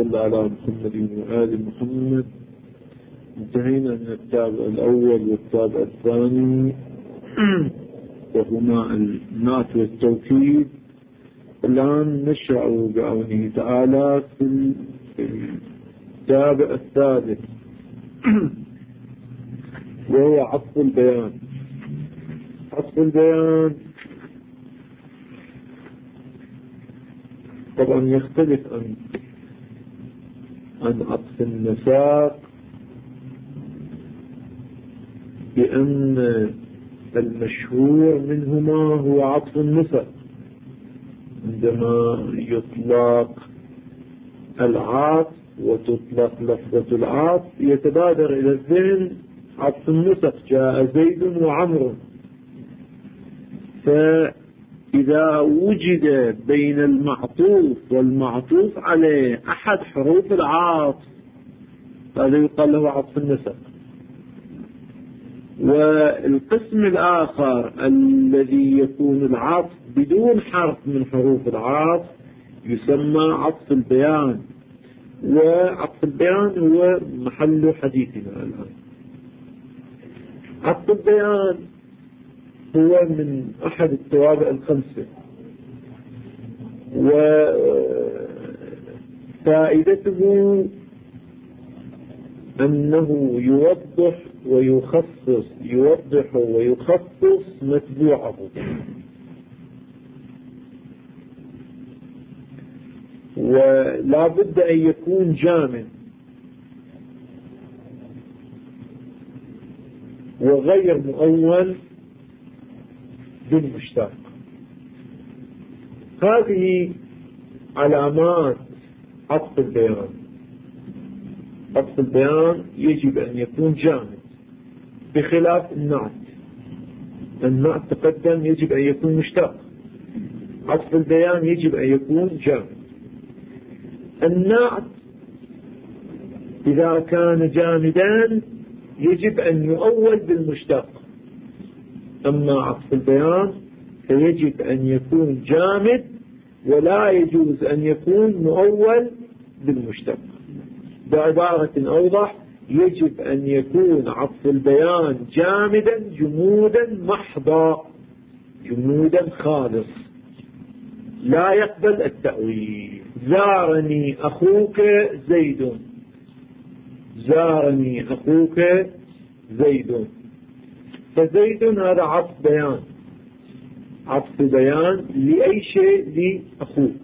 صل على محمد وآل محمد. انتهينا من التابع الأول والتابع الثاني وهما النعت والتوكيد. الآن نشرع بعونه تعالى في التابع الثالث وهو عطف البيان. عطف البيان طبعا يختلف عن عطف النساق، بأن المشهور منهما هو عطف النسق. عندما يطلق العطف وتطلق لفظة العطف يتبادر إلى الذهن عطف النسق، جاء زيد وعمر. فإذا وجد بين المعطوف والمعطوف عليه أحد حروف العطف هذا يقال له عطف النسق. والقسم الآخر الذي يكون العطف بدون حرف من حروف العطف يسمى عطف البيان، وعطف البيان هو محل حديثنا الآن. عطف البيان هو من أحد التوابع الخمسة، وفائدته أنه يوضح ويخصص متبوعه، ولا بد أن يكون جامد وغير مؤول بالمشتق. هذه علامات عطف البيان. عطف البيان يجب أن يكون جامد بخلاف النعت. النعت تقدم يجب أن يكون مشتق، عطف البيان يجب أن يكون جامد. النعت إذا كان جامدا يجب أن يؤول بالمشتق، أما عطف البيان فيجب أن يكون جامد ولا يجوز أن يكون مؤول بالمشتق. بعبارة أوضح، يجب أن يكون عطف البيان جامدا جمودا محضا، جمودا خالص لا يقبل التأويل. زارني أخوك زيد، زارني أخوك زيد، فزيد هذا عطف بيان، عطف بيان لأي شيء لأخوك.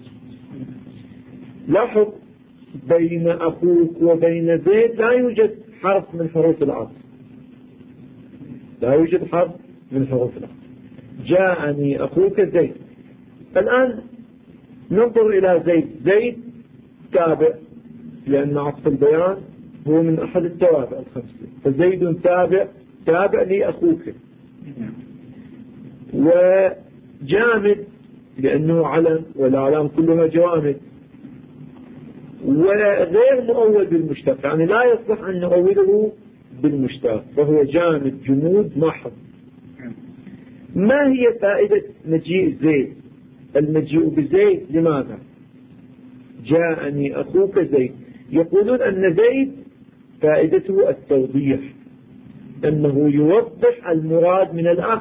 لاحظ بين أخوك وبين زيد لا يوجد حرف من حروف العطف، لا يوجد حرف من حروف العطف. جاءني أخوك زيد. الآن ننظر إلى زيد. زيد تابع، لأن عطف البيان هو من أحد التوابع الخمسة، فزيد تابع لأخوك. وجامد لأنه علم، والأعلام كلها جوامد، وغير مؤول بالمشتق، يعني لا يصلح أن نؤوله بالمشتق، فهو جامد جمود محض. ما هي فائدة مجيء زيد؟ المجيء بزيد لماذا؟ جاءني أخوك زيد. يقولون أن زيد فائدته التوضيح، أنه يوضح المراد من الأخ.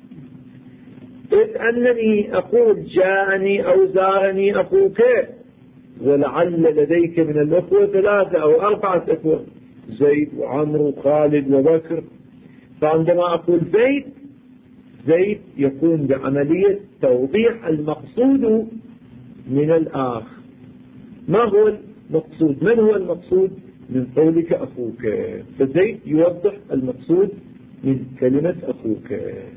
إذ أنني أقول جاءني أو زارني أخوك، ولعل لديك من الأخوة 3 أو 4 أخوة، زيد وعمر وخالد وبكر، فعندما أقول زيد يقوم بعملية توضيح المقصود من الآخ. ما هو المقصود؟ من هو المقصود من قولك أخوك؟ فزيد يوضح المقصود من كلمة أخوك.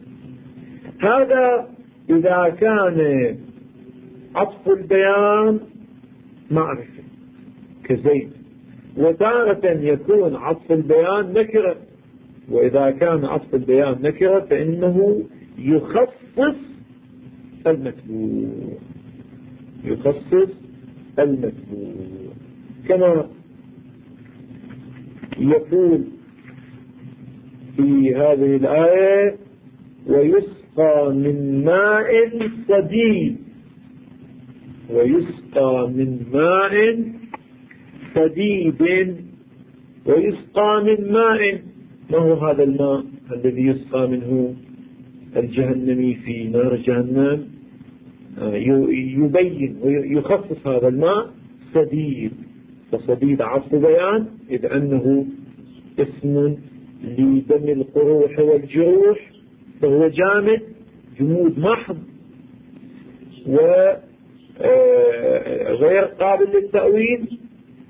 هذا إذا كان عطف البيان معرفة كزيد، وتارة يكون عطف البيان نكرة، وإذا كان عطف البيان نكرة فإنه يخصص المتبوع، يخصص المتبوع، كما يقول في هذه الآية: ويسقى من ماء صديد، ويسقى من ماء صديد ويسقى من ماء. ما هو هذا الماء الذي يسقى منه الجهنمي في نار جهنم؟ يبين ويخصص هذا الماء صديد. فصديد عطف بيان إذ أنه اسم لدم القروح والجروح، فهو جامد جمود محض وغير قابل للتأويل،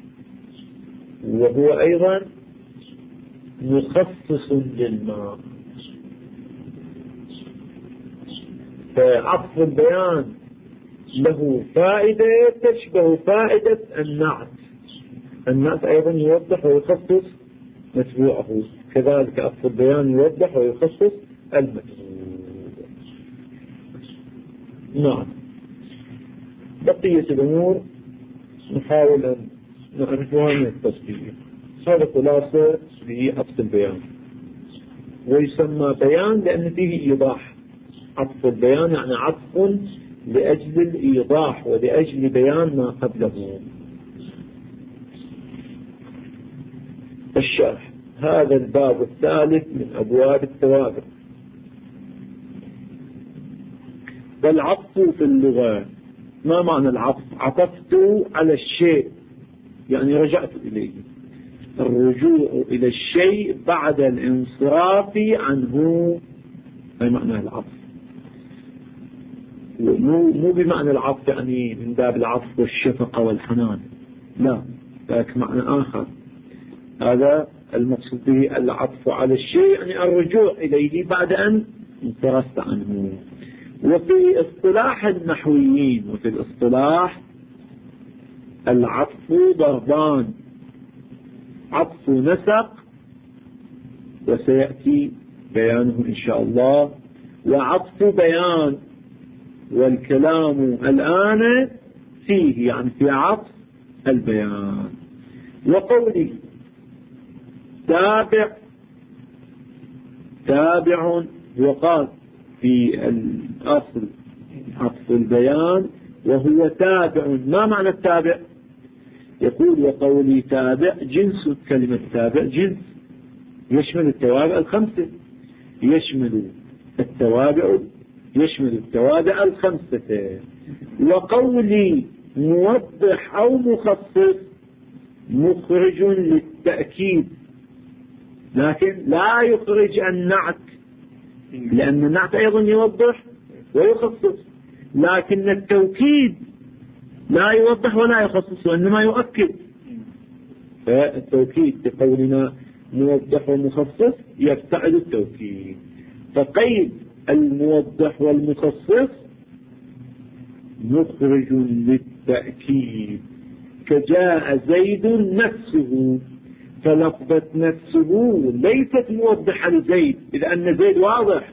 وهو أيضا مخصص للماء. فعطف البيان له فائدة تشبه فائدة النعت. النعت أيضا يوضح ويخصص متبوعه، كذلك عطف البيان يوضح ويخصص المتبوع. نعم. بقية الأمور نحاول أن نعرفها من التفصيل. هذا خلاصة لعطف البيان، ويسمى بيان لأن فيه إيضاح. عطف البيان يعني عطف لأجل الإيضاح ولأجل بيان ما قبله. الشرح. هذا الباب الثالث من أبواب التوابع. والعطف في اللغة، ما معنى العطف؟ عطفت على الشيء يعني رجعت إليه، الرجوع إلى الشيء بعد الانصراف عنه، أي معنى العطف. مو بمعنى العطف يعني من باب العطف والشفقة والحنان، لا، ذاك معنى آخر. هذا المقصود به العطف على الشيء يعني الرجوع إليه بعد أن انصرفت عنه. وفي اصطلاح النحويين وفي الاصطلاح العطف ضربان: عطف نسق وسيأتي بيانه إن شاء الله، وعطف بيان، والكلام الآن فيه يعني في عطف البيان. وقولي تابع وقال في الأصل عطف البيان وهو تابع. ما معنى التابع؟ يقول وقولي تابع جنس، كلمة تابع جنس يشمل التوابع الخمسة، يشمل التوابع الخمسة. وقولي موضح أو مخصص مخرج للتأكيد، لكن لا يخرج النعت، لأن النعت أيضا يوضح ويخصص، لكن التوكيد لا يوضح ولا يخصص وإنما يؤكد. فالتوكيد بقولنا موضح ومخصص يبتعد التوكيد. فقيد الموضح والمخصص مخرج للتأكيد، كجاء زيد نفسه، فلفظة نفسه ليست موضحة لزيد إذ أن زيد واضح،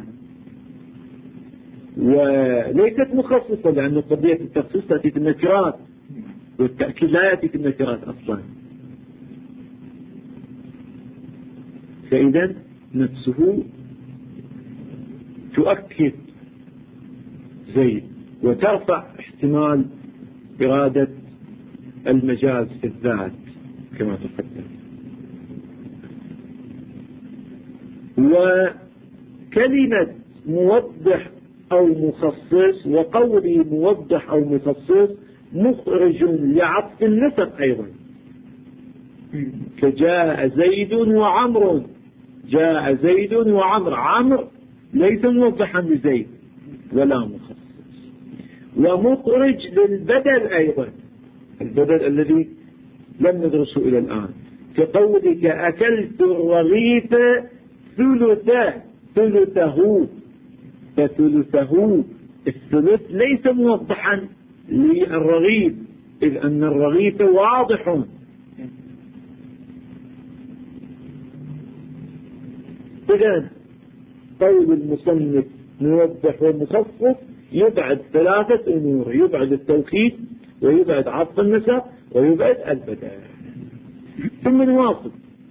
وليست مخصصة لأن قضية التخصيص تأتي في النكرات والتأكيد لا يأتي في النكرات أصلا. فإذا نفسه تؤكد زيد وترفع احتمال إرادة المجاز في الذات كما تقدم. وكلمة موضح أو مخصص وقولي موضح أو مخصص مخرج لعطف النسب أيضا، كجاء زيد وعمر. جاء زيد وعمر، عمر ليس موضحا لزيد ولا مخصص. ومخرج للبدل أيضا، البدل الذي لم ندرسه إلى الآن، كقولك أكلت الرغيف ثلثه، فثلثه الثلث ليس موضحا للرغيف إذ أن الرغيف واضح. إذن قول المصنف موضح ومخصص يبعد ثلاثة أمور: يبعد التوكيد ويبعد عطف النسب ويبعد البدل. ثم نواصل: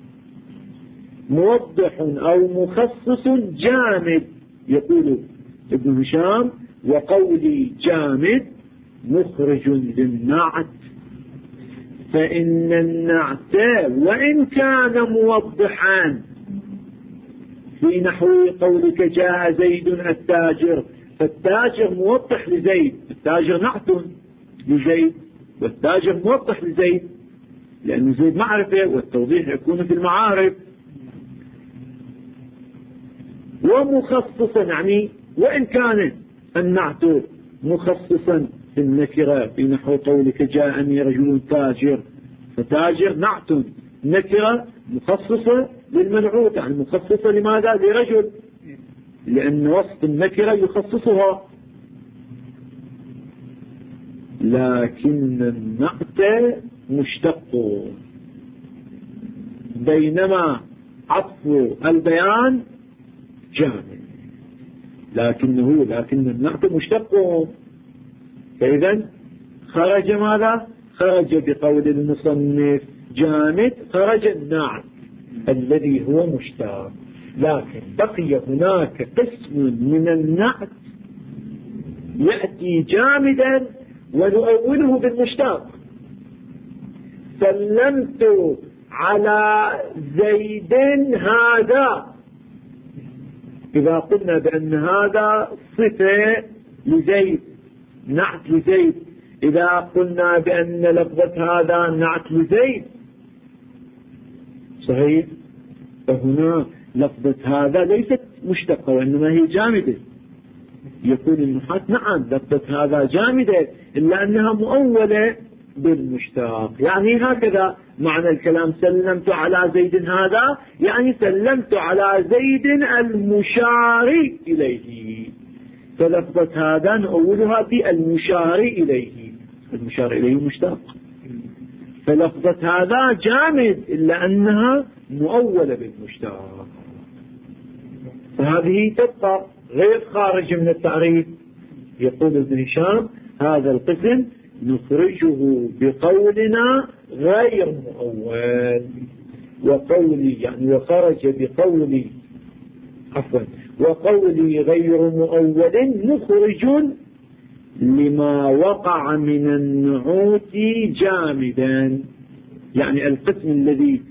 موضح أو مخصص جامد. يقول ابن هشام وقولي جامد مخرج للنعت، فإن النعت وإن كان موضحا في نحو قولك جاء زيد التاجر، فالتاجر موضح لزيد، التاجر نعت لزيد والتاجر موضح لزيد، لأن زيد معرفة والتوضيح يكون في المعارف. ومخصصا يعني وإن كان النعت مخصصا في النكرة في نحو قولك جاءني رجل تاجر، فتاجر نعت، نكرة مخصصة للمنعوت، يعني مخصصة لماذا؟ لرجل، لأن وصف النكرة يخصصها. لكن النعت مشتق، بينما عطف البيان جامد، لكن النعت مشتق. فإذا خرج ماذا؟ خرج بقول المصنف جامد، خرج النعت الذي هو مشتق. لكن بقي هناك قسم من النعت يأتي جامدا ونؤوله بالمشتق. سلمت على زيد هذا، إذا قلنا بأن هذا صفة لزيد، نعت لزيد، إذا قلنا بأن لفظة هذا نعت لزيد، صحيح؟ فهنا لفظة هذا ليست مشتقة وإنما هي جامدة. يقول النحاة نعم لفظة هذا جامدة إلا أنها مؤولة بالمشتق. يعني هكذا معنى الكلام سلمت على زيد هذا، يعني سلمت على زيد المشار إليه، فلفظة هذا نؤولها بالمشار إليه، المشار إليه مشتق، فلفظة هذا جامد إلا أنها مؤولة بالمشتق، فهذه تبقى غير خارج من التعريف. يقول ابن هشام هذا القسم نخرجه بقولنا غير مؤول، وقولي يعني وخرج بقولي وقولي غير مؤول مخرج لما وقع من النعوت جامدا. يعني القسم الذي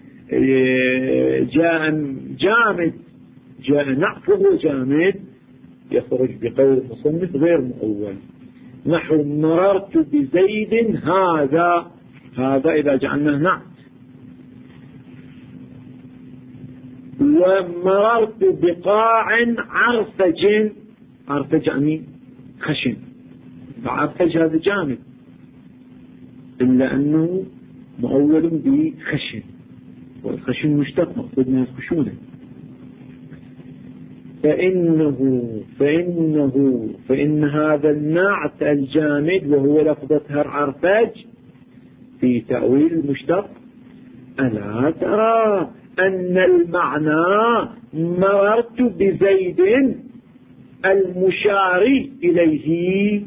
جاء جامد، جاء نعته جامد، يخرج بقول المصنف غير مؤول. نحو مررت بزيد هذا، هذا إذا جعلناه نعت. ومررت بقاع عرفج، عرفج يعني خشن، فعرفج هذا جامد إلا أنه مؤول بخشن، والخشن مشتق مقصود من الخشونة. فإن هذا النعت الجامد وهو لفظة عرفج في تأويل المشتق. ألا ترى أن المعنى مررت بزيد المشار إليه،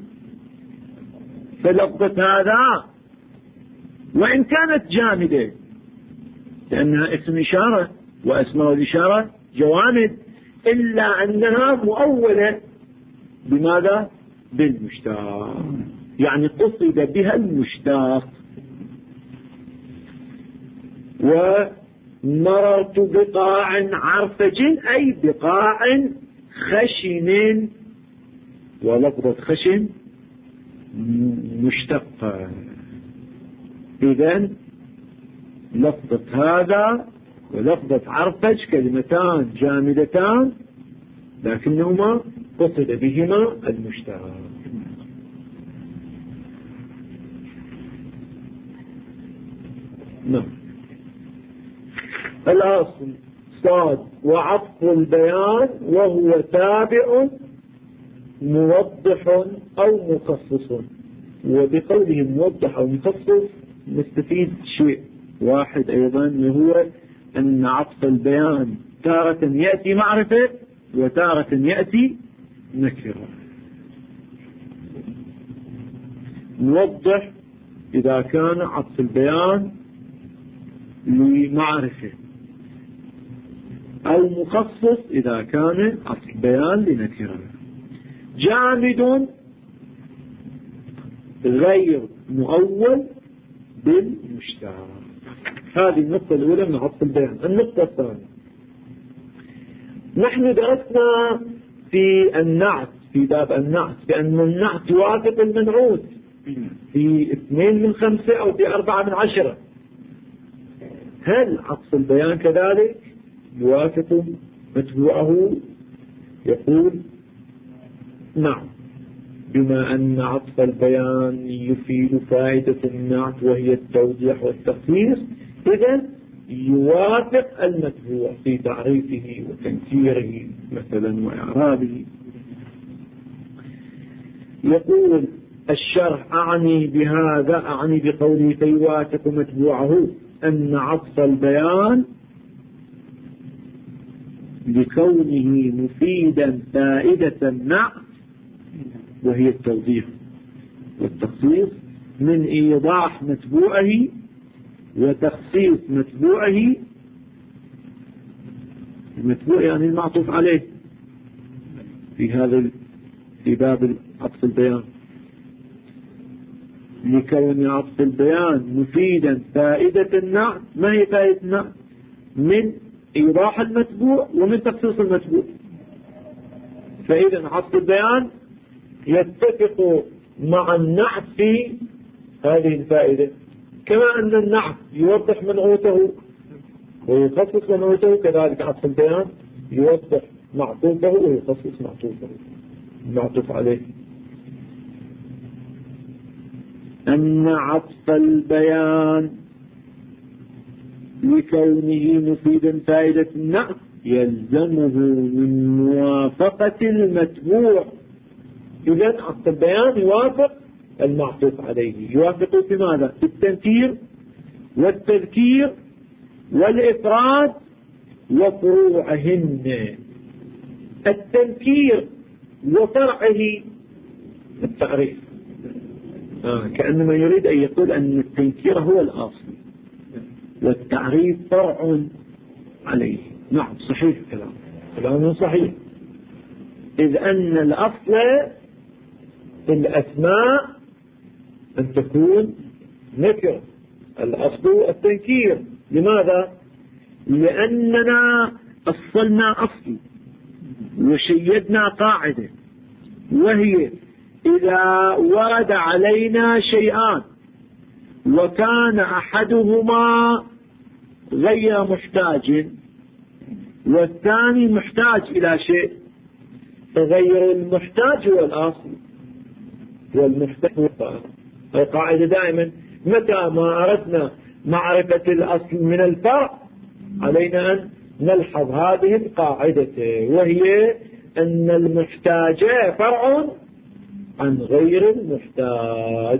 فلفظة هذا وإن كانت جامدة لأنها اسم إشارة وأسماء الإشارة جوامد، إلا أنها مؤولة بماذا؟ بالمشتق، يعني قصد بها المشتق. ومررت بقاع عرفج أي بقاع خشن، ولفظة خشن مشتقة. إذن لفظة هذا ولفظة عرفج كلمتان جامدتان لكنهما قصد بهما المشتق. نعم. الأصل صاد وعطف البيان وهو تابع موضح أو مخصص. وبقوله موضح أو مخصص نستفيد شيء واحد أيضا، وهو أن عطف البيان تارة يأتي معرفة وتارة يأتي نكرة. موضح إذا كان عطف البيان لمعرفة، أو مخصص إذا كان عطف البيان لنكرة. جامد غير مؤول بالمشترك. هذه النقطة الأولى من عطف البيان. النقطة الثانية، نحن درسنا في النعت، في باب النعت، بأن النعت يوافق المنعوت في 2 من 5 أو في 4 من 10. هل عطف البيان كذلك يوافق متبوعه؟ يقول نعم، بما أن عطف البيان يفيد فائدة النعت وهي التوضيح والتخصيص، إذن يوافق المتبوع في تعريفه وتنكيره مثلا وإعرابه. يقول الشرح: أعني بهذا، أعني بقوله فيوافق متبوعه، أن عطف البيان لكونه مفيدا فائدة النعت وهي التوضيح والتخصيص من إيضاح متبوعه وتخصيص متبوعه. المتبوع يعني المعطوف عليه في باب عطف البيان، لكون عطف البيان مفيدا فائدة النعت. ما هي فائدة النعت؟ من إيضاح المتبوع ومن تخصيص المتبوع. فإذا عطف البيان يتفق مع النعت في هذه الفائدة، كما أن النعت يوضح منعوته ويخصص منعوته، كذلك عطف البيان يوضح معطوفه ويخصص معطوفه المعطوف عليه. أن عطف البيان لكونه مفيدا فائدة النعت يلزمه من موافقة المتبوع. إذن عطف البيان يوافق المعطوف عليه، يوافقه في ماذا؟ في التنكير والتذكير والإفراد وفروعهن. التنكير وفرعه التعريف، كأنما يريد أن يقول أن التنكير هو الأصل والتعريف فرع عليه. نعم صحيح، كلام صحيح، إذ أن الأصل في الأسماء أن تكون نكرة، الأصل التنكير. لماذا؟ لأننا أصلنا أصل وشيدنا قاعدة، وهي إذا ورد علينا شيئان وكان أحدهما غير محتاج والثاني محتاج إلى شيء، فغير المحتاج هو الأصل والمحتاج هو الفرع. القاعدة دائما متى ما أردنا معرفة الأصل من الفرع علينا أن نلحظ هذه القاعدة، وهي أن المحتاج فرع عن غير المحتاج.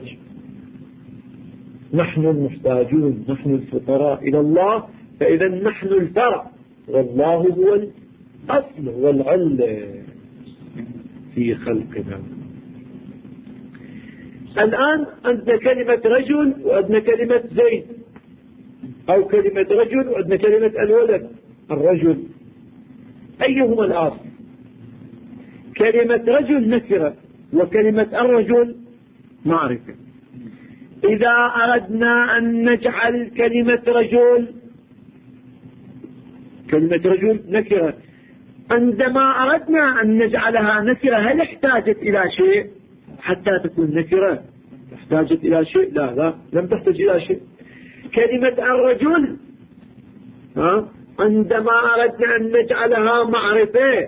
نحن المحتاجون، نحن الفقراء إلى الله، فإذا نحن الفرع والله هو الأصل والعلة في خلقنا. الآن عندنا كلمة رجل وعندنا كلمة زيد، أو كلمة رجل وعندنا كلمة الولد الرجل، أيهما الأصل؟ كلمة رجل نكرة وكلمة الرجل معرفة. إذا أردنا أن نجعل كلمة رجل نكرة، عندما أردنا أن نجعلها نكرة هل احتاجت إلى شيء حتى تكون نكرة؟ احتاجت إلى شيء؟ لا، لم تحتاج إلى شيء. كلمة الرجل عندما أردنا أن نجعلها معرفة،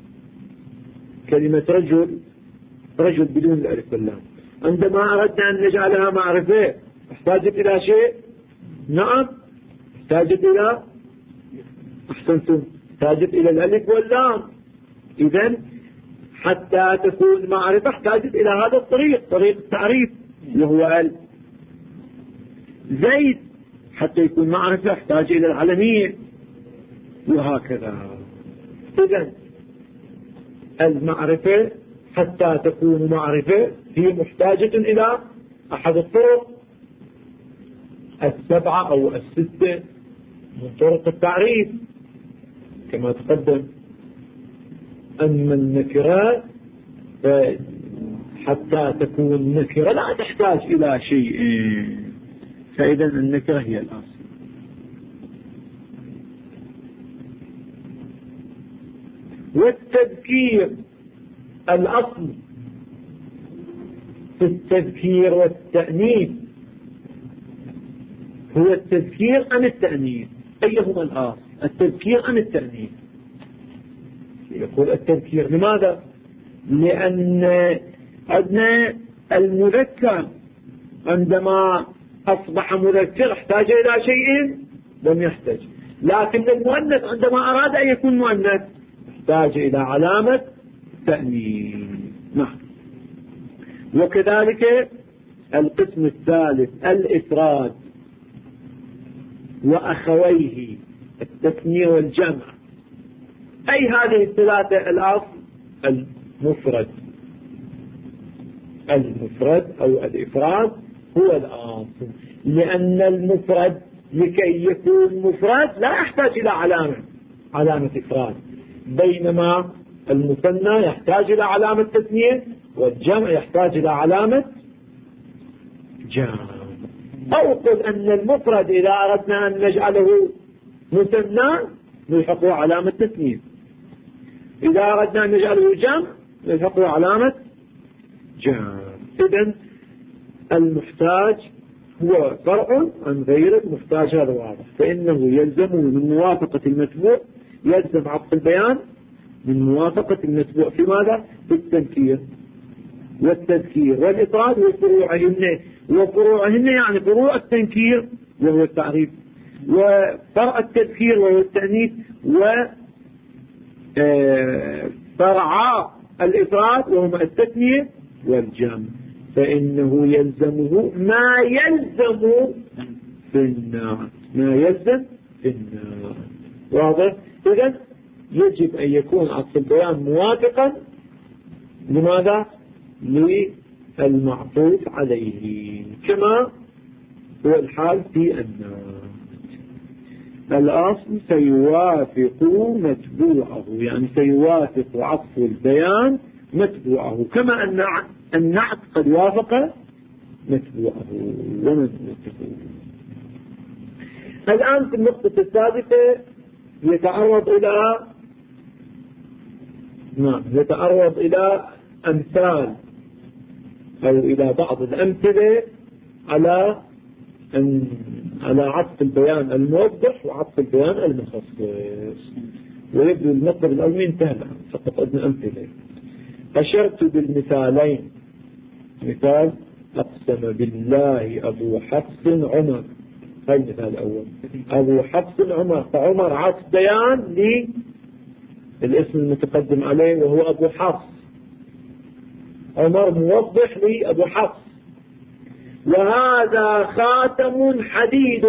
كلمة رجل بدون الألف واللام، عندما أردنا أن نجعلها معرفة احتاجت إلى شيء؟ نعم، احتاجت إلى، أحسنتم، احتاجت إلى الألف واللام. إذن حتى تكون معرفة احتاجت إلى هذا الطريق، طريق التعريف وهو زيد حتى يكون معرفة احتاج إلى العلمية، وهكذا. إذن المعرفة حتى تكون معرفة هي محتاجة إلى أحد الطرق 7 أو 6 من طرق التعريف كما تقدم. أما النكرات حتى تكون نكرة لا تحتاج إلى شيء، فإذا النكرة هي الأصل. والتذكير الأصل في التذكير والتأنيث هو التذكير أم التأنيث؟ أيهما الأصل، التذكير أم التأنيث؟ يقول التذكير. لماذا؟ لأن عندنا المذكر عندما أصبح مذكر احتاج إلى شيء لم يحتاج، لكن المؤنث عندما أراد أن يكون مؤنث احتاج إلى علامة تأنيث. نعم. وكذلك القسم الثالث الإفراد وأخويه التثنية والجمع. أي هذه الثلاثة الأصل المفرد أو الإفراد هو الأصل، لأن المفرد لكي يكون مفرد لا يحتاج إلى علامة إفراد، بينما المثنى يحتاج إلى علامة تثنية والجمع يحتاج إلى علامة جمع. أو قل أن المفرد إذا أردنا أن نجعله مثنى نلحقه علامة تثنية، إذا أردنا أن نجعله جمع نلحقه علامة جمع. إذن المحتاج هو فرع عن غير المحتاج، هذا واضح. فإنه يلزم من موافقة المتبوع، يلزم عطف البيان من موافقة المتبوع في ماذا؟ في التنكير والتذكير والإفراد وفروعهن يعني فروع التنكير وهو التعريف، وفرع التذكير وهو التأنيث، وفرعا الإفراد وهما التثنية والجمع. فإنه يلزمه ما يلزم في النعت، ما يلزم في النعت. واضح؟ إذن يجب أن يكون عطف البيان موافقا لماذا؟ للمعطوف عليه، كما هو الحال في النعت. الأصل سيوافق متبوعه، يعني سيوافق عطف البيان متبوعه، كما أن النعت قد وافق متبوعه ومنعوته. الآن في النقطة السادسة يتعرض إلى أمثال أو إلى بعض الأمثلة على عطف البيان الموضح وعطف البيان المخصص. ويبدو المطلب الأول انتهى فقط أدنى أمثلة. أشرت بالمثالين، مثال أقسم بالله أبو حفص عمر، هذا المثال الأول، أبو حفص عمر، فعمر عطف بيان للاسم المتقدم عليه وهو أبو حفص، عمر موضح لأبو حفص. وهذا خاتم حديد،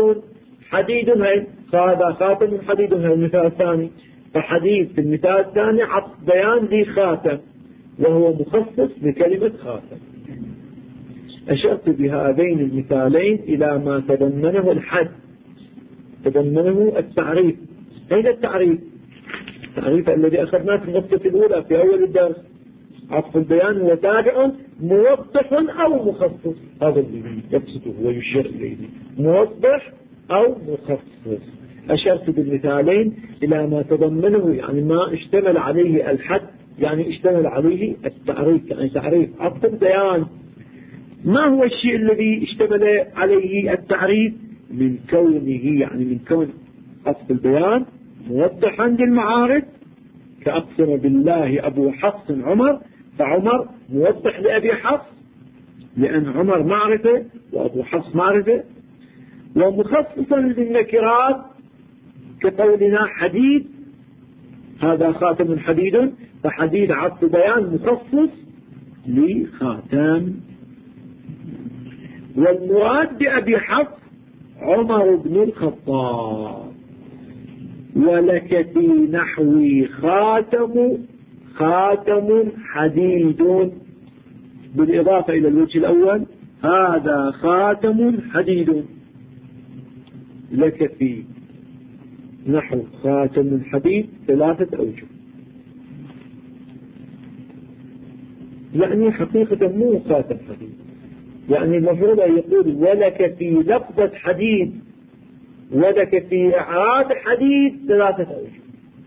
هذا خاتم حديد، هذا المثال الثاني. فحديد في المثال الثاني عطف بيان لخاتم وهو مخصص بكلمة خاتم. أشرت بهذين المثالين إلى ما تضمنه الحد، تضمنه التعريف. أين التعريف؟ التعريف الذي أخذناه في النقطة الأولى في أول الدرس. عطف البيان هو تابع موضح أو مخصص، هذا الذي يقصده ويشير إليه، موضح أو مخصص. أشرت بالمثالين إلى ما تضمنه، يعني ما اشتمل عليه الحد، يعني اشتمل عليه التعريف، يعني تعريف عطف البيان. ما هو الشيء الذي اشتمل عليه التعريف؟ من كونه، يعني من كون عطف البيان موضحا للمعارف، كأقسم بالله أبو حفص عمر، فعمر موضح لأبي حفص لأن عمر معرفة وأبو حفص معرفة. ومخصصا للنكرات كقولنا حديد، هذا خاتم حديد، فحديد عطف بيان مخصص لخاتم. والمراد بأبي حفص عمر بن الخطاب. ولك في نحوي خاتم حديد، بالإضافة إلى الوجه الأول، هذا خاتم حديد. لك في نحو خاتم حديد 3 أوجه، يعني حقيقة مو خاتم حديد، يعني المفروض أن يقول ولك في لفظة حديد، ولك في إعراب حديد 3 أوجه.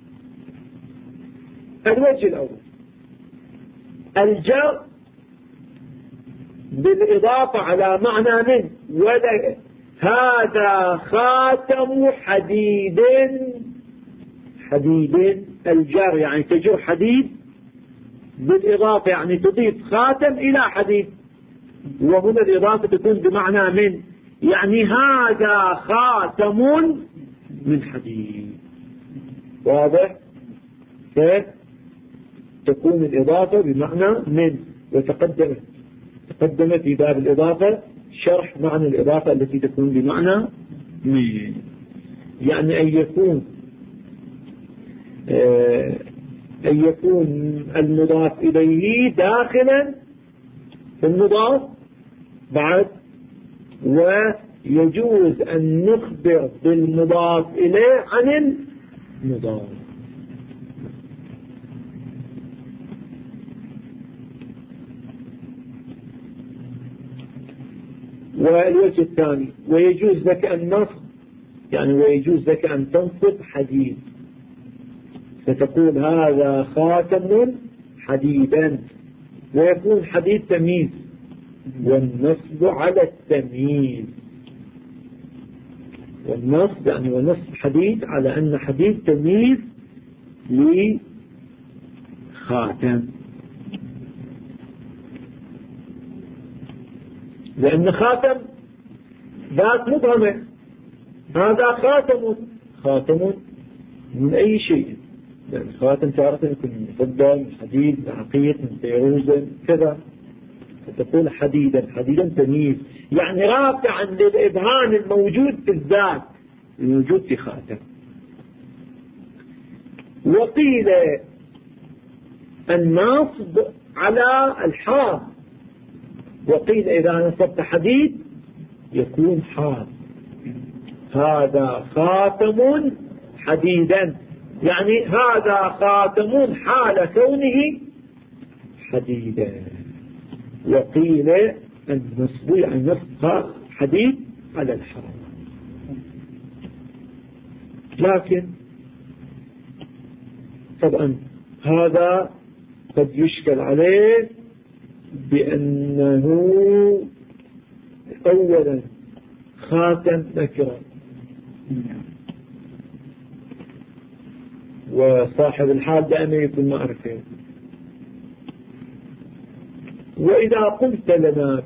الوجه الأول الجر بالإضافة على معنى من، ولك هذا خاتم حديد. حديد الجر يعني تجر حديد بالإضافة، يعني تضيف خاتم إلى حديد، وهنا الإضافة تكون بمعنى من، يعني هذا خاتم من حديد. واضح؟ كيف تكون الإضافة بمعنى من؟ وتقدم في باب الإضافة شرح معنى الإضافة التي تكون بمعنى من، يعني أن يكون المضاف إليه داخلا في المضاف بعد، ويجوز أن نخبر بالمضاف إليه عن المضاف. والوجه الثاني ويجوز لك أن نصب، يعني ويجوز لك أن تنصب حديد، فتقول هذا خاتم حديدا، ويكون حديد تمييز، والنصب على التمييز. والنصب يعني ونصب حديد على أن حديد تمييز لخاتم، لأن خاتم ذات مبهمة. هذا خاتم من أي شيء، يعني خاتم تعرف يكون من فضة، من حديد، من عقيق، من فيروز كذا، فتقول حديدا تمييز، يعني رافعا للإبهام الموجود في الذات الموجود في خاتم. وقيل النصب على الحال، وقيل إذا نصبت حديد يكون حال، هذا خاتم حديدا، يعني هذا خاتم حال كونه حديدا. وقيل النصب يعني نصب حديد على الحال. لكن طبعا هذا قد يشكل عليه بأنه أولا خاتم نكرة، وصاحب الحال دائما يكون معرفة. وإذا قلت لنا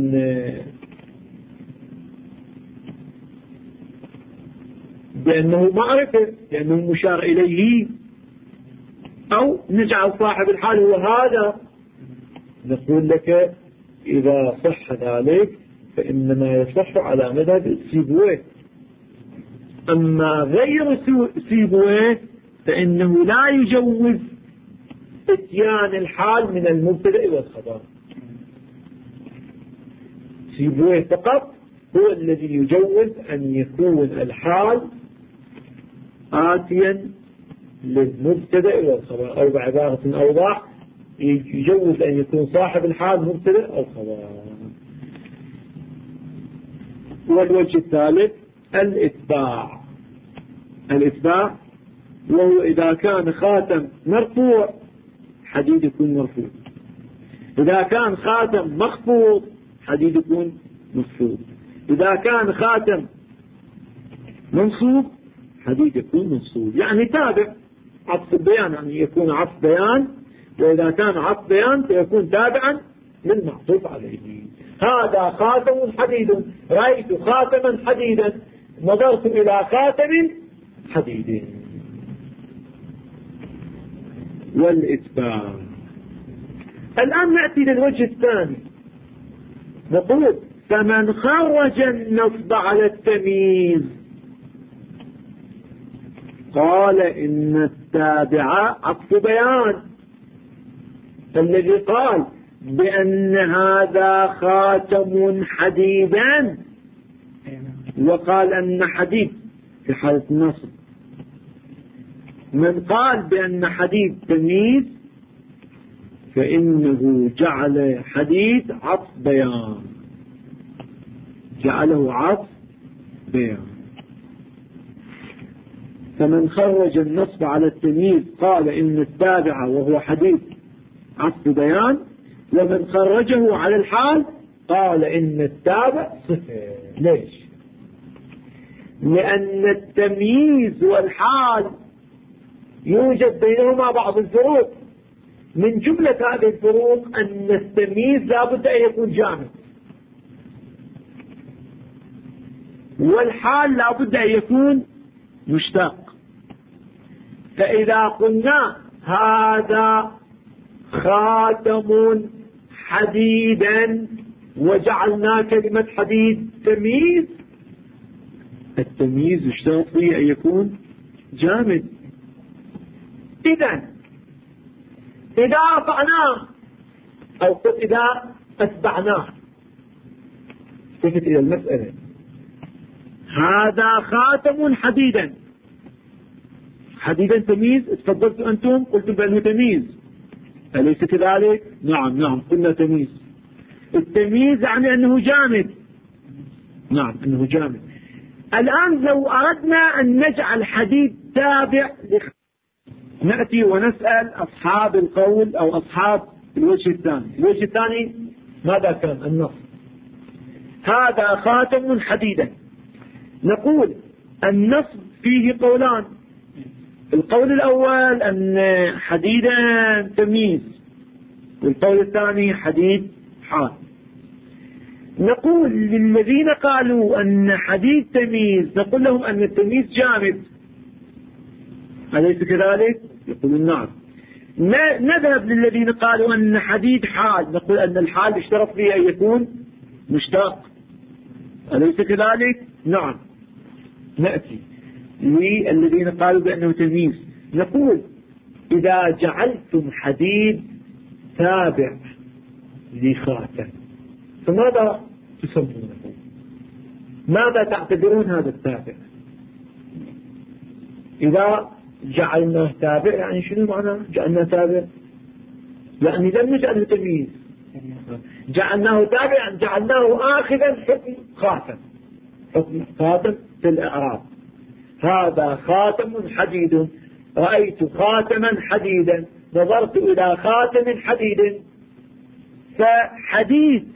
بأنه معرفة لأنه مشار إليه، أو نجعل صاحب الحال هو هذا، نقول لك إذا صح ذلك فإنما يصح على مذهب سيبويه. أما غير سيبويه فإنه لا يجوز اتيان الحال من المبتدأ والخبر. سيبويه فقط هو الذي يجوز أن يكون الحال آتيا للمبتدأ والخبر، أو بعبارة أوضح يجوز أن يكون صاحب الحال مبتدأ أو خبر. والوجه الثالث الإتباع، وهو إذا كان خاتم مرفوع حديد يكون مرفوع، إذا كان خاتم مخفوض حديد يكون مخفوض، إذا كان خاتم منصوب حديد يكون منصوب، يعني تابع عطف البيان، يعني يكون عطف بيان، وإذا كان عطف بيان فيكون تابعا للمعطوف عليه. هذا خاتم حديد، رأيت خاتما حديدا، نظرت إلى خاتم حديد. والإتباع. الآن نأتي للوجه الثاني، نقول فمن خرج النصب على التمييز قال إن التابع عطف بيان، الذي قال بأن هذا خاتم حديدا وقال أن حديد في حالة النصب، من قال بأن حديد تمييز فإنه جعل حديد عطف بيان، جعله عطف بيان. فمن خرج النصب على التمييز قال إن التابع وهو حديث عطف بيان، ومن خرجه على الحال قال إن التابع صفة. ليش؟ لأن التمييز والحال يوجد بينهما بعض الفروق. من جملة هذه الفروق أن التمييز لا بد أن يكون جامد، والحال لا بد أن يكون مشتق. فإذا قلنا هذا خاتم حديدا وجعلنا كلمة حديد تمييز، التمييز يشترط فيه أن يكون جامد. إذا رفعناه أو إذا أتبعناه، التفت إلى المسألة، هذا خاتم حديدا. حديدا تمييز، تفضلتوا أنتم قلتم بأنه تمييز، أليس كذلك؟ نعم قلنا تمييز. التمييز يعني أنه جامد. نعم أنه جامد. الآن لو أردنا أن نجعل حديد تابع نأتي ونسأل أصحاب القول أو أصحاب الوجه الثاني. الوجه الثاني ماذا كان؟ النص. هذا خاتم حديدا. نقول النصب فيه قولان. القول الأول أن حديدا تمييز، والقول الثاني حديد حال. نقول للذين قالوا أن حديد تمييز نقول لهم أن التمييز جامد، أليس كذلك؟ يقولون نعم. نذهب للذين قالوا أن حديد حال، نقول أن الحال اشترط فيه أن يكون مشتق، أليس كذلك؟ نعم. نأتي للذين قالوا بأنه تمييز، نقول إذا جعلتم حديد تابع لخاتم فماذا تسمونه؟ ماذا تعتبرون هذا التابع؟ إذا جعلناه تابع يعني شنو معنى جعلناه تابع؟ يعني لم نجعله تمييز، جعلناه تابع يعني جعلناه آخذا حكم خاتم، حكم خاتم في الإعراب. هذا خاتم حديد، رأيت خاتما حديدا، نظرت إلى خاتم حديد. فحديد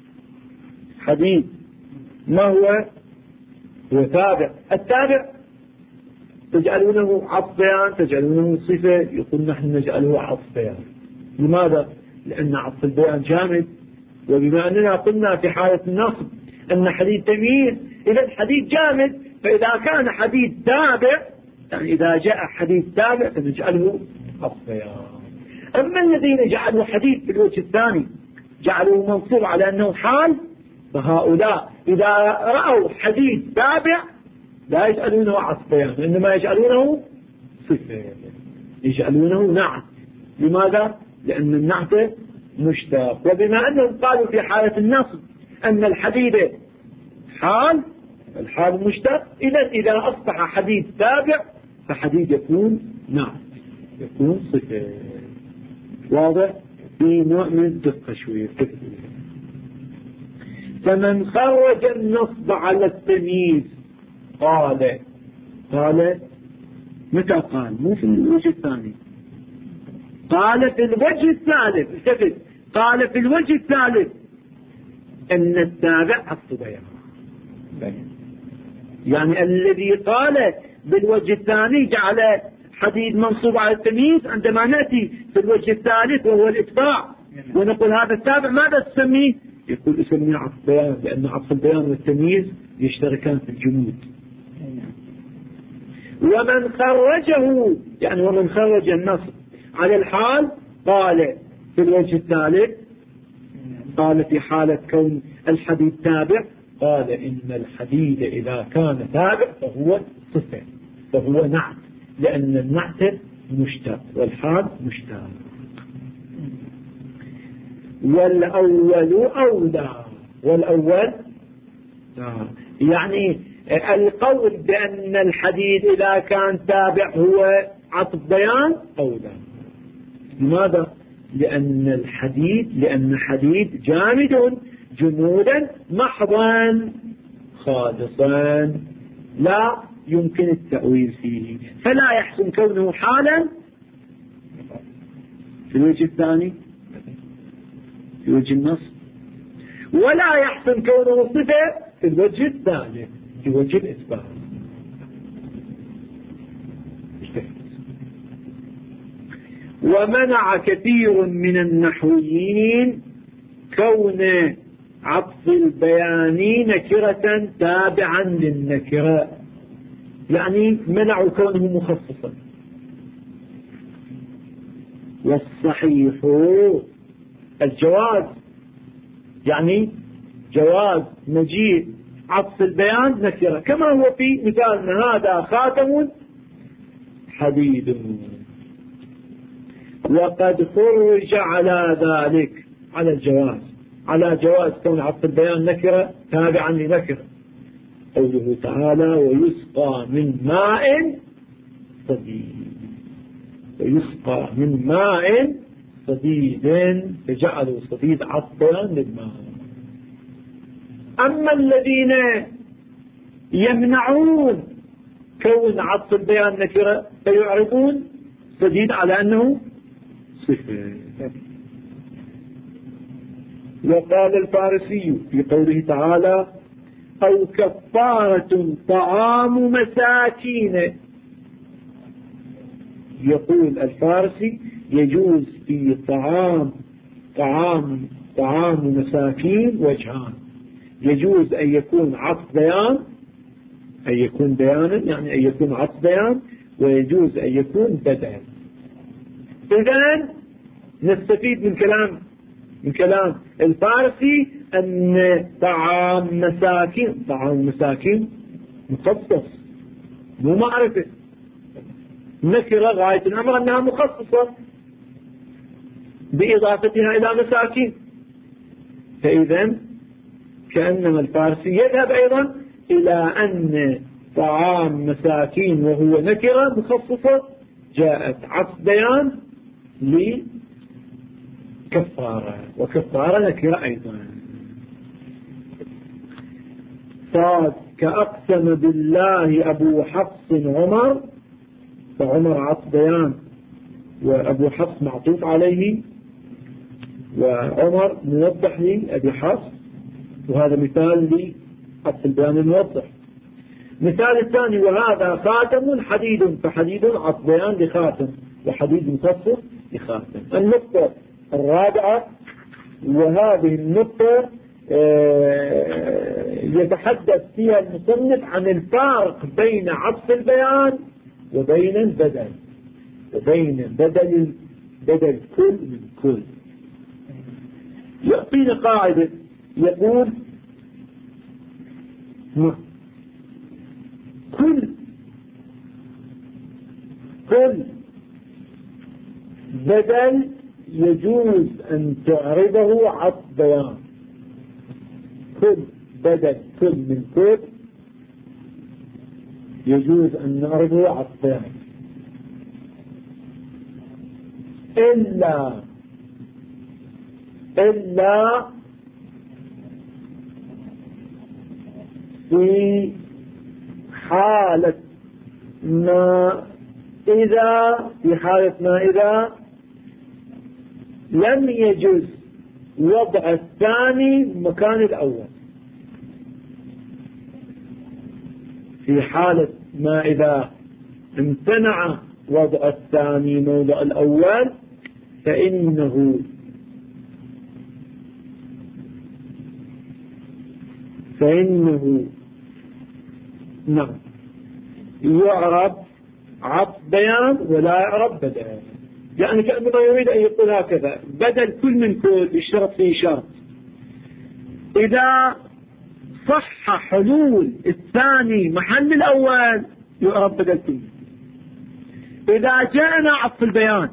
ما هو تابع. التابع تجعلونه عطف بيان، تجعلونه صفة، يقول نحن نجعله عطف بيان. لماذا؟ لأن عطف البيان جامد، وبما أننا قلنا في حالة النصب أن حديد تمييز، إذا الحديد جامد، فإذا كان حديد تابع يعني إذا جاء حديد تابع فنجعله عطف بيان. أما الذين جعلوا حديد في الوجه الثاني جعلوه منصوب على أنه حال، فهؤلاء إذا رأوا حديد تابع لا يجعلونه عطف بيان، إنما يجعلونه صفة، يجعلونه نعت. لماذا؟ لأن النعت مشتق. وبما أنهم قالوا في حالة النصب أن الحديد حال، الحال مشتق، إذا أصبح حديد تابع فحديد يكون نعت، يكون صفة. واضح؟ في نوع من الدقة شوية. فمن خرج النصب على التمييز قال متى قال؟ مو في الوجه الثاني، قال في الوجه الثالث. التفت، قال في الوجه الثالث أن التابع عطف بيان. يعني الذي قال بالوجه الثاني جعل حديد منصوب على التمييز، عندما نأتي في الوجه الثالث وهو الإتباع ونقول هذا التابع ماذا تسميه؟ يقول اسميه عطف بيان، لأن عطف البيان والتمييز يشتركان في الجمود. ومن خرجه يعني ومن خرج النصب على الحال قال في الوجه الثالث، قال في حالة كون الحديد تابع، قال إن الحديد إذا كان تابع فهو صفة، فهو نعت، لأن النعت مشتق والحال مشتق. والأول أولى، والأول يعني القول بأن الحديد إذا كان تابع هو عطف بيان أولى. لماذا؟ لأن حديد جامد جمودا محضا، خالصا لا يمكن التأويل فيه، فلا يحسن كونه حالا في الوجه الثاني في وجه النص، ولا يحسن كونه صفة في الوجه الثالث في وجه الإثبات. ومنع كثير من النحويين كون عطف البيان نكرة تابعا للنكرة، يعني منعوا كونه مخصصا. والصحيح الجواز، يعني جواز مجيء عطف البيان نكرة، كما هو في مثالنا هذا خاتم حديد. وقد خرج على ذلك، على الجواز، على جواز كون عطف البيان نكرة تابعا لنكرة، قوله تعالى ويسقى من ماء صديد، ويسقى من ماء صديد، فجعلوا صديد عطفا للماء. أما الذين يمنعون كون عطف البيان نكرة فيعرضون صديد على أنه صفة. وقال الفارسي في قوله تعالى أو كفارة طعام مساكين، يقول الفارسي يجوز في طعام مساكين وجهان، يجوز أن يكون عطف بيان، أن يكون بيانا يعني أن يكون عطف بيان، ويجوز أن يكون بدل. إذن نستفيد من كلام الفارسي أن طعام مساكين مخصص مو معرفة، نكرة غاية الأمر أنها مخصصة بإضافتها إلى مساكين. فإذن كأنما الفارسي يذهب أيضا إلى أن طعام مساكين وهو نكرة مخصصة جاءت عطف بيان لكفارة، وكفارة نكرة أيضا. صاد كأقسم بالله أبو حفص عمر، فعمر عطف بيان وأبو حفص معطوف عليه، وعمر موضح لأبي حفص، وهذا مثال لعطف البيان الموضح. مثال الثاني وهذا خاتم حديد، فحديد عطف بيان لخاتم، وحديد مخصص لخاتم. النقطة الرابعة، وهذه النقطة يتحدث فيها المصنف عن الفارق بين عطف البيان وبين البدل، بدل كل من كل. يعطينا قاعدة يقول كل بدل يجوز أن تعرضه عطف بيان، كل بدل كل من كل يجوز أن نعرضه عطف بيان، إلا في حالة ما إذا لم يجوز وضع الثاني مكان الأول. في حالة ما إذا امتنع وضع الثاني موضع الأول فإنه نعم يعرب عطف بيان ولا يعرب بدل. يعني كأنه يريد أن يقول هكذا بدل كل من كل يشترط فيه شرط، إذا صح حلول الثاني محل الأول يعرب بدل كل. إذا جاءنا عطف البيان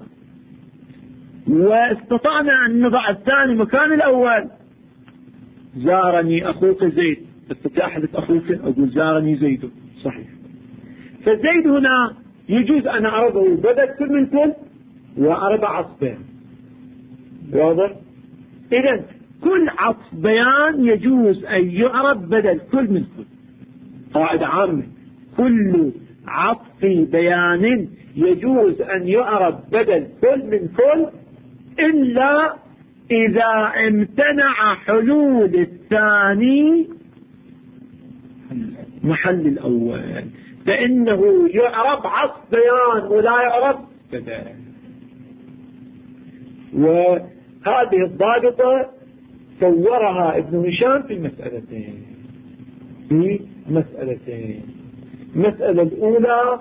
واستطعنا أن نضع الثاني مكان الأول، زارني أخوك زيد، استطيع أحدث أخوك أقول زارني زيد، صحيح. فزيد هنا يجوز أن أعرضه بدل كل من كل وأربع عطف بيان، واضح؟ إذن كل عطف بيان يجوز أن يعرض بدل كل من كل، قاعدة عامة: كل عطف بيان يجوز أن يعرب بدل كل من كل إلا إذا امتنع حلول الثاني محل الأول، فإنه يعرب عطف بيان ولا يعرب بدل. وهذه الضابطة صورها ابن هشام في مسألتين. المسألة الأولى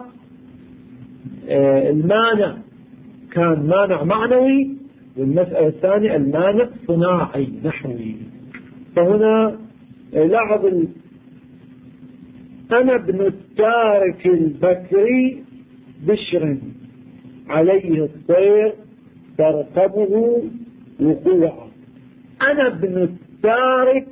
المانع كان مانع معنوي، والمسألة الثانية المانع صناعي نحوي. فهنا لاحظ: أنا ابن التارك البكري بشر عليه الطير ترقبه وقوعا. أنا ابن التارك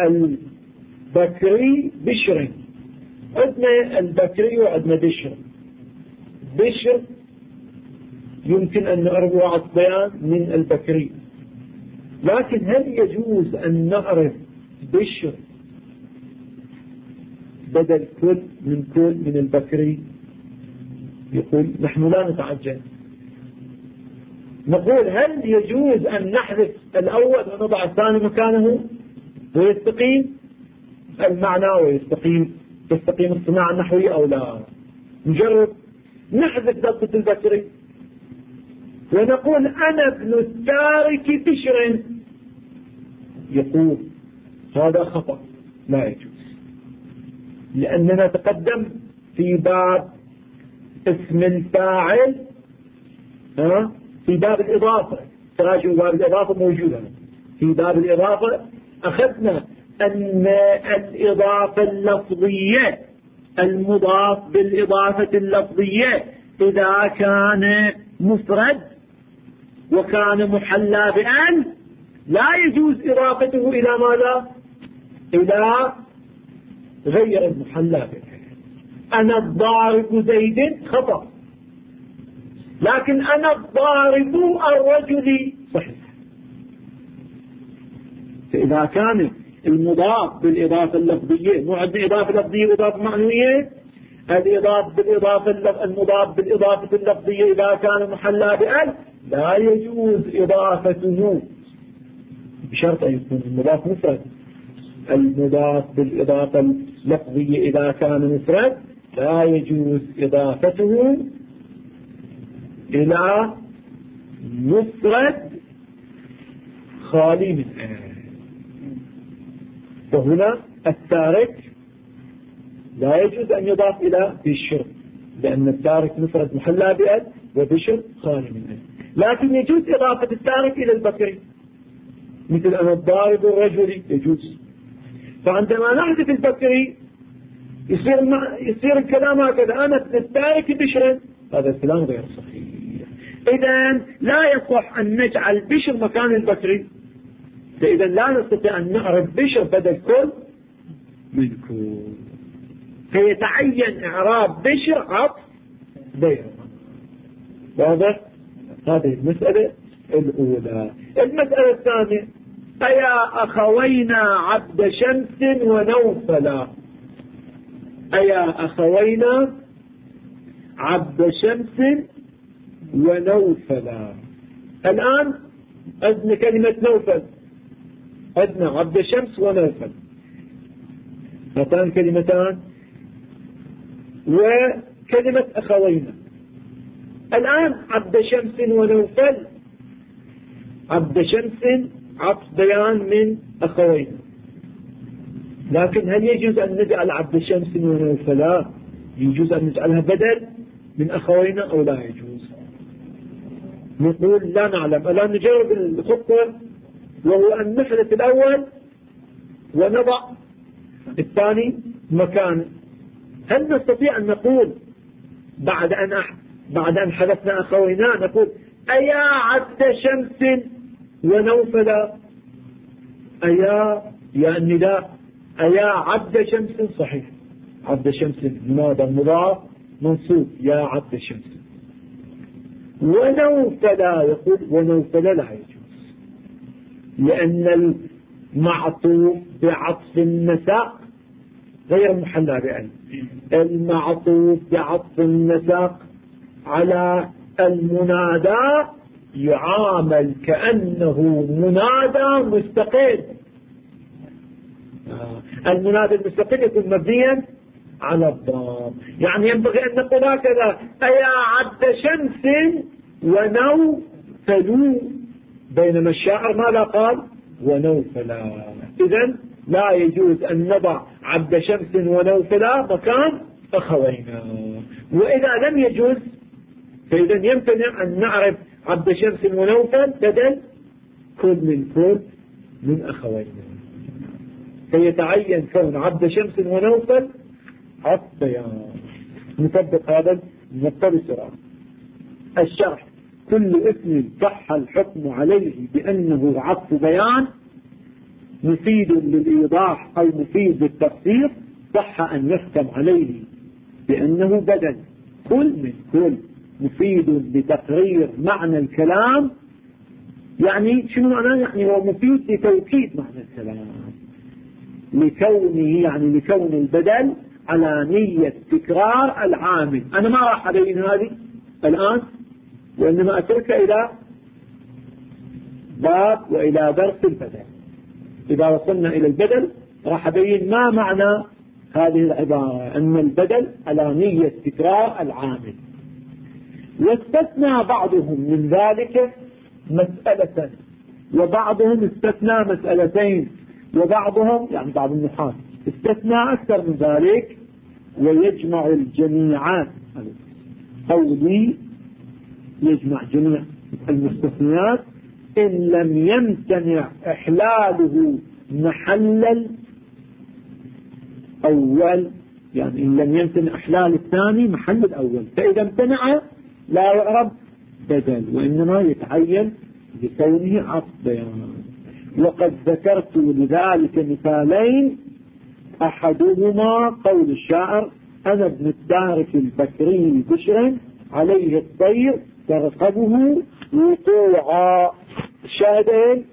البكري بشر، عندنا البكري وعندنا بشر يمكن أن نعرف عطف بيان من البكري، لكن هل يجوز أن نعرف بشر بدل كل من البكري؟ يقول: نحن لا نتعجل، نقول: هل يجوز أن نحذف الأول ونضع الثاني مكانه ويستقيم المعنى تستقيم الصناعة النحوية أو لا؟ نجرب نحذف ضبط البكري ونقول: أنا ابن التارك بشر. يقول: هذا خطأ، لا يجوز، لأننا تقدم في باب اسم الفاعل في باب الإضافة. تراجعوا باب الإضافة موجودة. في باب الإضافة أخذنا أن الإضافة اللفظية المضاف بالإضافة اللفظية إذا كان مفرد وكان محلى بأن لا يجوز إضافته إلى ماذا؟ إلى غير المحلى بأن. أنا الضارب زيد خطأ، لكن أنا الضارب الرجل صحيح. فإذا كان المضاف بالإضافة اللفظية، مو عندنا إضافة لفظية وإضافة معنوية، المضاف بالإضافة اللفظية إذا كان محلى بأل لا يجوز إضافته بشرط أن يكون المضاف مفرد. المضاف بالإضافة اللفظية إذا كان مفرد لا يجوز إضافته إلى مفرد خالي من أل. وهنا التارك لا يجوز أن يضاف إلى بشر، لأن التارك مفرد محلى بأل وبشر خالي من أل. لكن يجوز إضافة التارك إلى البكري، مثل أنا الضارب الرجل يجوز. فعندما نحذف البكري يصير الكلام هكذا: أنا التارك بشر. هذا الكلام غير صحيح. إذن لا يصح أن نجعل بشر مكان البكري، فإذا لا نستطيع أن نعرف بشر بدل كل من كل، فيتعين إعراب بشر عطف بيان. واضح؟ هذه المسألة الأولى. المسألة الثانية: أيا أخوينا عبد شمس ونوفلا. أيا أخوينا عبد شمس ونوفلا. الآن عندنا كلمة نوفل، عندنا عبد شمس ونوفل، هاتان كلمتان، وكلمة أخوينا. الآن عبد شمس ونوفل، عبد شمس عطف بيان من أخوينا، لكن هل يجوز أن نجعل عبد شمس ونوفلا يجوز أن نجعلها بدل من أخوينا أو لا يجوز؟ نقول لا نعلم. الآن نجرب الخطة، وهو أن نحذف الأول ونضع الثاني مكانه. هل نستطيع أن نقول بعد أن حذفنا أخوينا نقول: أيا عبد شمس ونوفلا؟ يا النداء أيا عبد شمس صحيح، عبد شمس لماذا مضاف منصوب يا عبد شمس. ونوفلا يقول: ونوفلا لا يجوز، لأن المعطوف بعطف النساء غير محلى بأن. المعطوف بعطف النسق على المنادى يعامل كأنه منادى مستقل. المنادى المستقل يكون مبنيا على الضم. يعني ينبغي أن نقول هكذا: أيا عبد شمس ونوفل، بينما الشاعر ماذا قال؟ ونوفلا. إذن لا يجوز أن نضع عبد شمس ونوفلا مكان أخوينا. وإذا لم يجوز فإذن يمتنع أن نعرف عبد شمس ونوفل بدل كل من أخوينا، فيتعين كون عبد شمس ونوفل عطف بيان. نطبق هذا النقطة بسرعة. الشرح: كل اسم صح الحكم عليه بأنه عطف بيان مفيد للإيضاح أو مفيد للتفسير صح أن يحكم عليه بأنه بدل كل من كل مفيد لتقرير معنى الكلام. يعني شنو معناه؟ يعني هو مفيد لتوكيد معنى الكلام، لكونه يعني لكون البدل على نية تكرار العامل. أنا ما راح أبين هذه الآن، وإنما أترك إلى باب وإلى درس البدل. إذا وصلنا إلى البدل راح أبين ما معنى هذه العبارة، أن البدل على نية تكرار العامل. واستثنى بعضهم من ذلك مسألة، وبعضهم استثنى مسألتين، وبعضهم يعني بعض النحاة استثنى أكثر من ذلك. ويجمع الجميعات، قولي يجمع جميع المستثنيات إن لم يمتنع إحلاله محل الأول، يعني إن لم يمتنع إحلال الثاني محل الأول. فإذا امتنع لا يعرب بدل، وإنما يتعين بكونه عطف بيان. وقد ذكرت لذلك مثالين، أحدهما قول الشاعر: أنا ابن التارك البكري بشر عليه الطير ترقبه وقوعا. الشاهدين: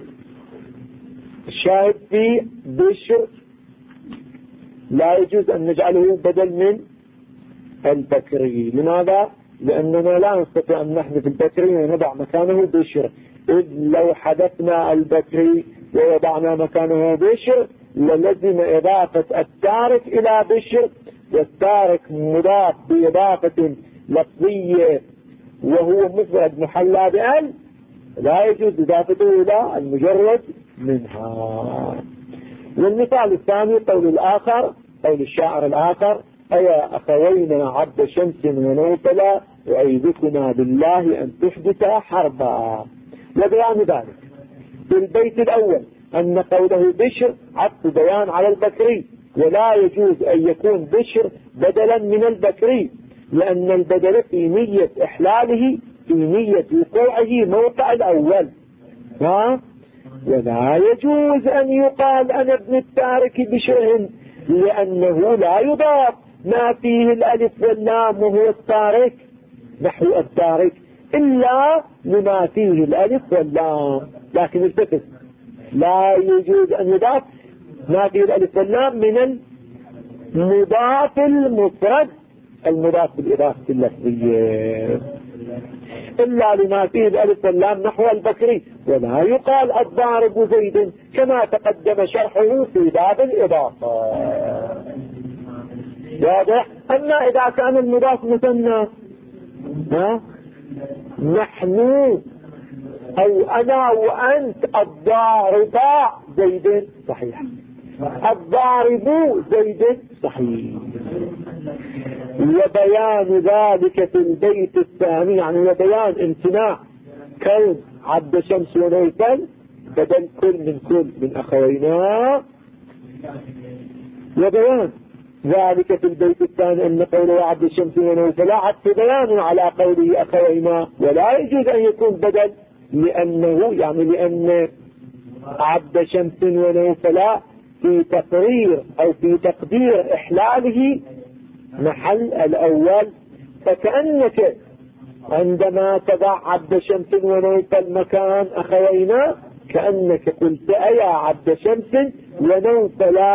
الشاهد في بشر لا يجوز أن نجعله بدل من البكري. لماذا؟ لأننا لا نستطيع أن نحذف البكري ونضع مكانه بشر، إذ لو حذفنا البكري ووضعنا مكانه بشر للزم إضافة التارك إلى بشر، والتارك مضاف بإضافة لفظية وهو مفرد محلى بأل، لا يجوز إضافته إلى المجرد منها. والمثال الثاني قول الآخر، قول الشاعر الآخر: أيا أخوينا عبد شمس ونوفلا أعيذكما بالله أن تحدثا حربا. وبيان ذلك في البيت الأول أن قوله بشر عطف بيان على البكري، ولا يجوز أن يكون بشر بدلا من البكري، لأن البدل في نية إحلاله في نية وقوعه موقع الأول. ولا يجوز أن يقال أنا ابن التارك بشر، لأنه لا يضاف ما فيه الألف واللام وهو التارك نحو التارك إلا لما فيه الألف واللام. لكن التفت، لا يجوز أن يضاف ما فيه الألف واللام من المضاف المفرد المضاف بالإضافة اللفظية إلا لما فيه الألف واللام نحو البكري. ولا يقال الضارب زيد كما تقدم شرحه في باب الإضافة. واضح؟ أما إذا كان المضاف مثنى، نحن أو أنا وأنت الضاربا زيد صحيح، الضارب زيد صحيح. وبيان ذلك في البيت الثاني، يعني وبيان امتناع كون عبد شمس ونوفل بدل كل من أخوينا. وبيان ذلك في البيت الثاني أن قوله عبد شمس ونوفل عطف بيان على قوله أخوينا، ولا يجوز أن يكون بدل، لأنه يعني لأن عبد شمس ونوفل في تقرير أو في تقدير إحلاله محل الأول. فكأنك عندما تضع عبد شمس ونوفل مكان أخوينا كأنك قلت أيا عبد شمس ونوفل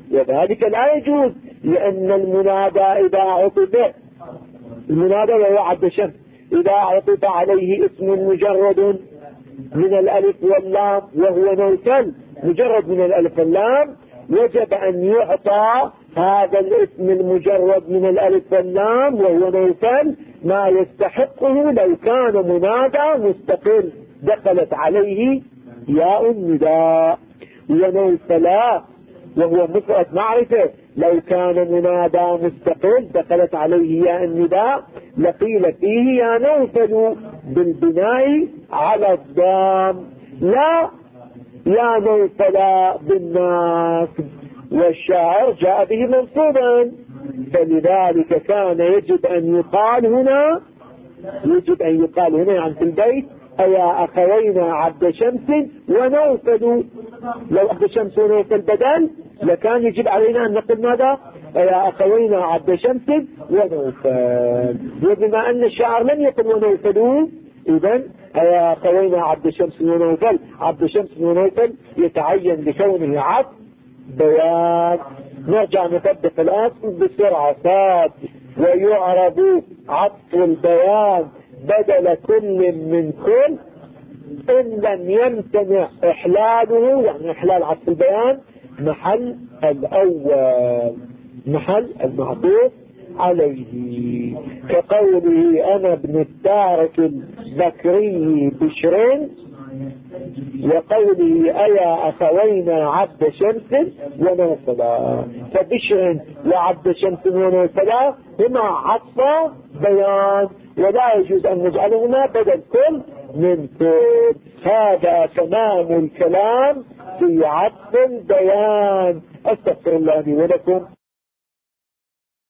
وذلك لا يجوز، لأن المنادى إذا عطف، المنادى وهو عبد شمس إذا عطف عليه اسم مجرد من الألف واللام وهو نوفل، مجرد من الألف واللام، وجب أن يعطى هذا الاسم المجرد من الألف واللام وهو نوفل ما يستحقه لو كان منادى مستقل دخلت عليه ياء النداء. ونوفلا وهو مفرد معرفة لو كان منادى مستقل دخلت عليه ياء النداء لقيل فيه يا نوفل بالبناء على الضام، لا يا نوفلا بالناس، والشاعر جاء به منصوبا، فلذلك كان يجب أن يقال هنا يعني في البيت أيا أخوينا عبد شمس ونوفل. لو عبد شمس ونوفل بدل لكان يجب علينا أن نقول ماذا؟ أيا أخوينا عبد شمس ونوفل، وبما أن الشاعر لم يقل ونوفل إذن أيا أخوينا عبد شمس ونوفل، عبد شمس ونوفل يتعين بكونه عطف بيان. نرجع نطبق الأصل بسرعة. صاد ويعرب عطف البيان بدل كل من كل إن لم يمتنع إحلاله، يعني إحلال عطف البيان محل الأول، محل المعطوف عليه، كقوله أنا ابن التارك البكري بشرين، وقوله أيا أخوينا عبد شمس ونوفلا. فبشر وعبد شمس ونوفلا هما عطف بيان، ولا يجوز أن نجعلهما بدل كل من كل. هذا تمام الكلام في عطف البيان. أستغفر الله لي ولكم